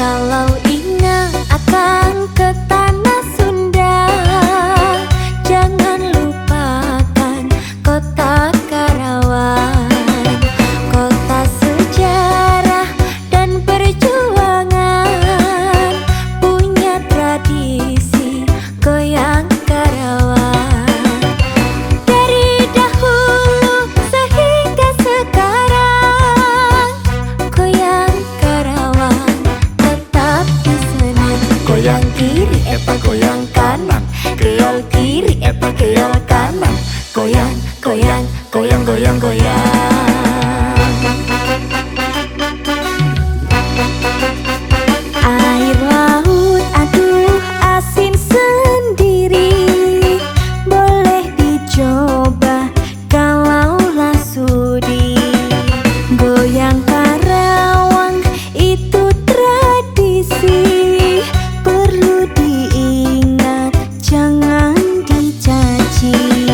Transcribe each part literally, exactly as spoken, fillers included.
Kalau ingat akan ke tanah Sunda, jangan lupakan kota Karawang. Kota sejarah dan perjuangan, punya tradisi goyang Karawang. Dari dahulu sehingga sekarang, goyang Karawang tetap disenang. Goyang kiri eta goyang kanan, keol kiri eta keol kanan. Goyang, goyang, goyang, goyang, goyang. Air laut aduh asin sendiri, boleh dicoba kalaulah sudi. Goyang Karawang itu tradisi, perlu diingat jangan dicaci.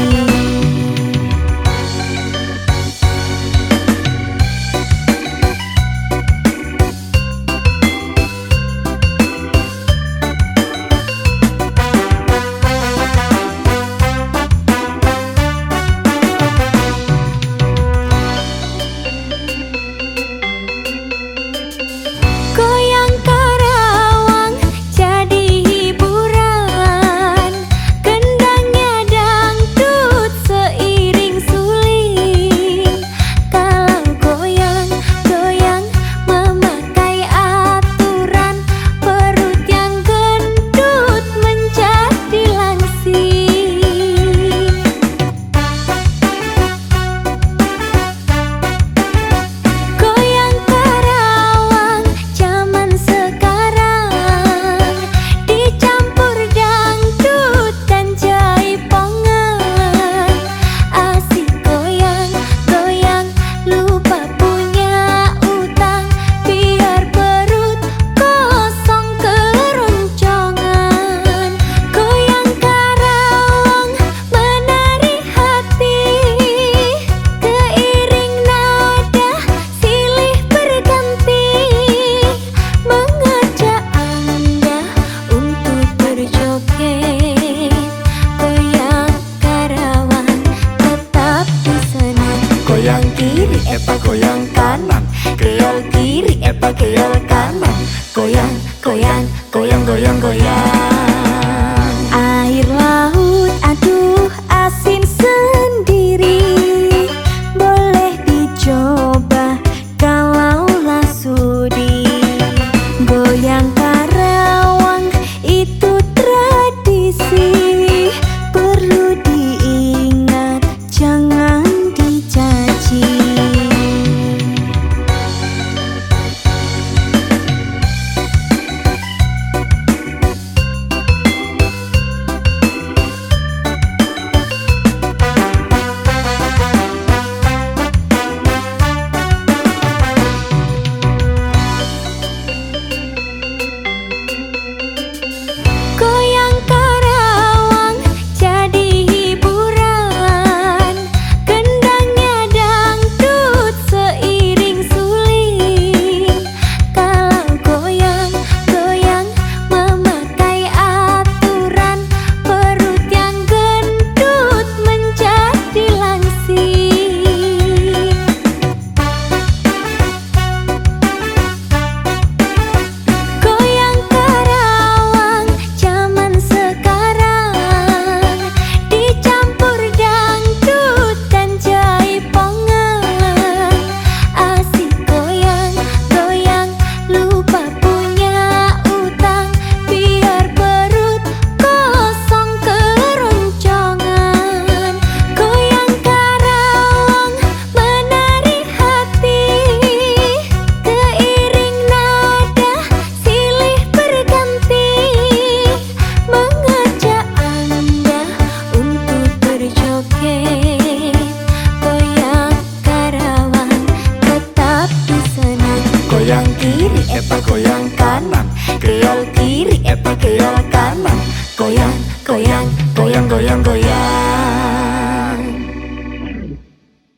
Goyang Karawang jadi hiburan, gendangnya dangdut seiring suling. Kalau goyang, goyang memakai aturan, perut yang gendut menjadi langsing. Goyang Karawang zaman sekarang, dicampur dangdut dan jaipongan. Asik goyang, goyang, lupa punya utang, biar perut kosong keroncongan. Goyang Karawang menari hati, keiring nada silih berganti, mengajak Anda untuk berjoget. Goyang Karawang tetap disenang. Goyang kiri eta goyang kanan, keol kiri eta keol kanan. Goyang, goyang, goyang, goyang, goyang. Air laut aduh asin sendiri, boleh dicoba kalaulah sudi. Goyang Karawang itu tradisi, perlu diingat jangan dicaci. Goyang Karawang jadi hiburan, gendangnya dangdut seiring suling. Kalau goyang, goyang memakai aturan, perut yang gendut menjadi langsing. Goyang Karawang zaman sekarang, dicampur dangdut dan jaipongan. Asik goyang, goyang, lupa punya utang, biar perut kosong keroncongan. Goyang Karawang menari hati, keiring nada silih berganti, mengajak Anda untuk berjoget. Goyang Karawang tetap disenang. Goyang kiri eta goyang kanan, keol kiri eta keol kanan. Goyang, goyang, goyang, goyang, goyang.